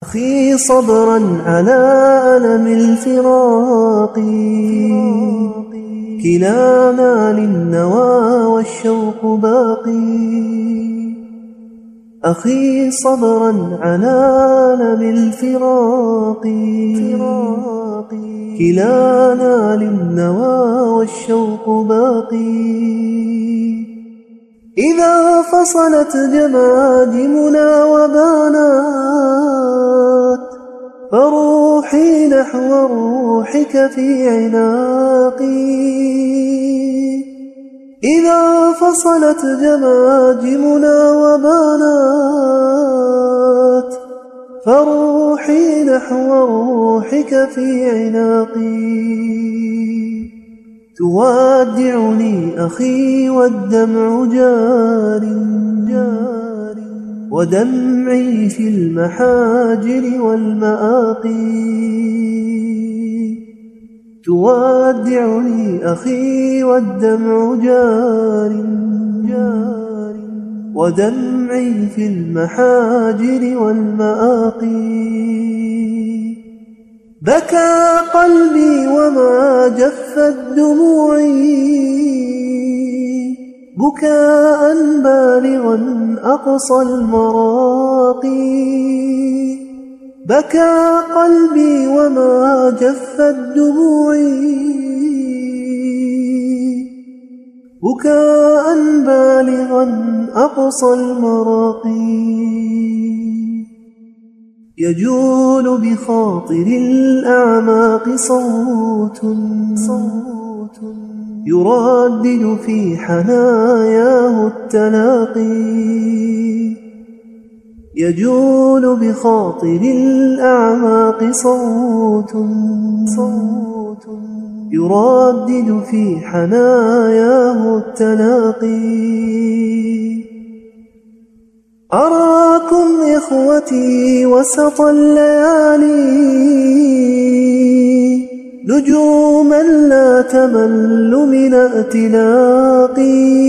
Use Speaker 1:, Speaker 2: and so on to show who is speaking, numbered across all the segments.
Speaker 1: أخي صبرا على ألم الفراق، كلانا للنوى والشوق باقي. أخي صبرا على ألم الفراق، كلانا للنوى والشوق باقي. إذا فصلت جماجمنا وبانت، فروحي نحو روحك في عناقي. إذا فصلت جماجمنا وبانت، فروحي نحو روحك في عناقي. تودعني أخي والدمع جار، ودمعي في المحاجر والمآقي. تودعني أخي والدمع جار، ودمعي في المحاجر والمآقي. بكى قلبي وما جفت دموعي، بكاء بالغا أقصى المراقي. بكى قلبي وما جفت دموعي، بكاء بالغا أقصى المراقي. يجول بخاطر الأعماق صوت يردد في حناياه التلاقي. يجول بخاطر الأعماق صوت يردد في حناياه التلاقي. أراكم إخوتي وسط الليالي، نجوما لا تمل من ائتلاقي.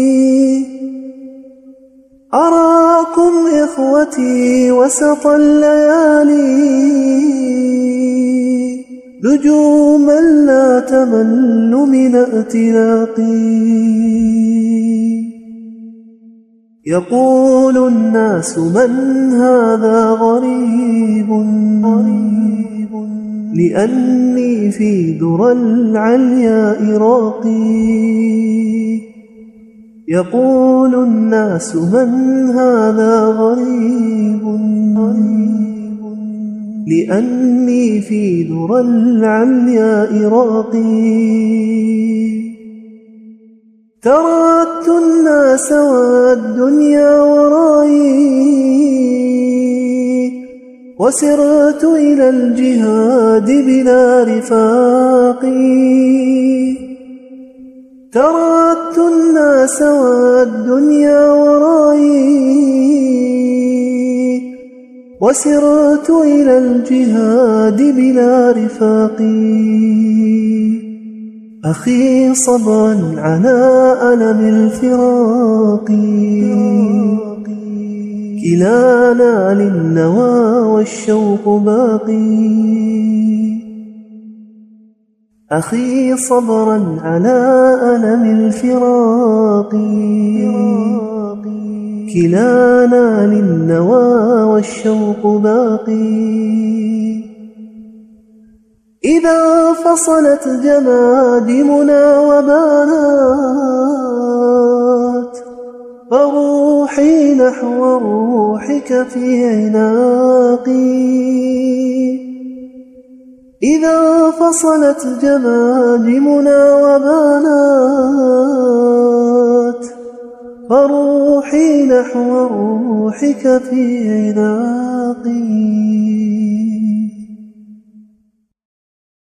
Speaker 1: أراكم إخوتي وسط الليالي، نجوما لا تمل من ائتلاقي. يقول الناس من هذا غريب، لأني في ذرى العلياء راقي. يقول الناس من هذا غريب، لأني في ذرى العلياء راقي. تركت الناس والدنيا ورائي، وسرت إلى الجهاد بلا رفاق. تركت الناس والدنيا ورائي، وسرت إلى الجهاد بلا رفاق. أخي صبرا على ألم الفراق، كلانا للنوى والشوق باقي. أخي صبرا على ألم الفراق، كلانا للنوى والشوق باقي. إذا فصلت جماجمنا وبانت، فروحي نحو روحك في عناقي. إذا فصلت جماجمنا وبانت، فروحي نحو روحك في عناقي.